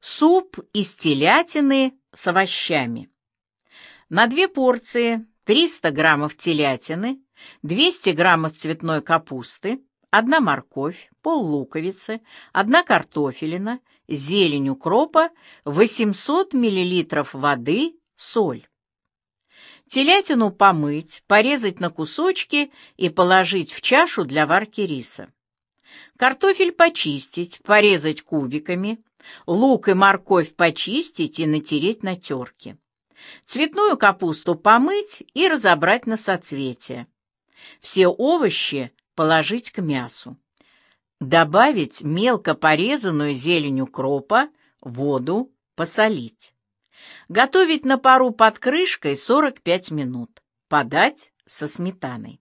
Суп из телятины с овощами. На 2 порции 300 граммов телятины, 200 граммов цветной капусты, 1 морковь, пол-луковицы, 1 картофелина, зелень укропа, 800 миллилитров воды, соль. Телятину помыть, порезать на кусочки и положить в чашу для варки риса. Картофель почистить, порезать кубиками, лук и морковь почистить и натереть на терке. Цветную капусту помыть и разобрать на соцветия. Все овощи положить к мясу. Добавить мелко порезанную зелень укропа, воду, посолить. Готовить на пару под крышкой 45 минут. Подать со сметаной.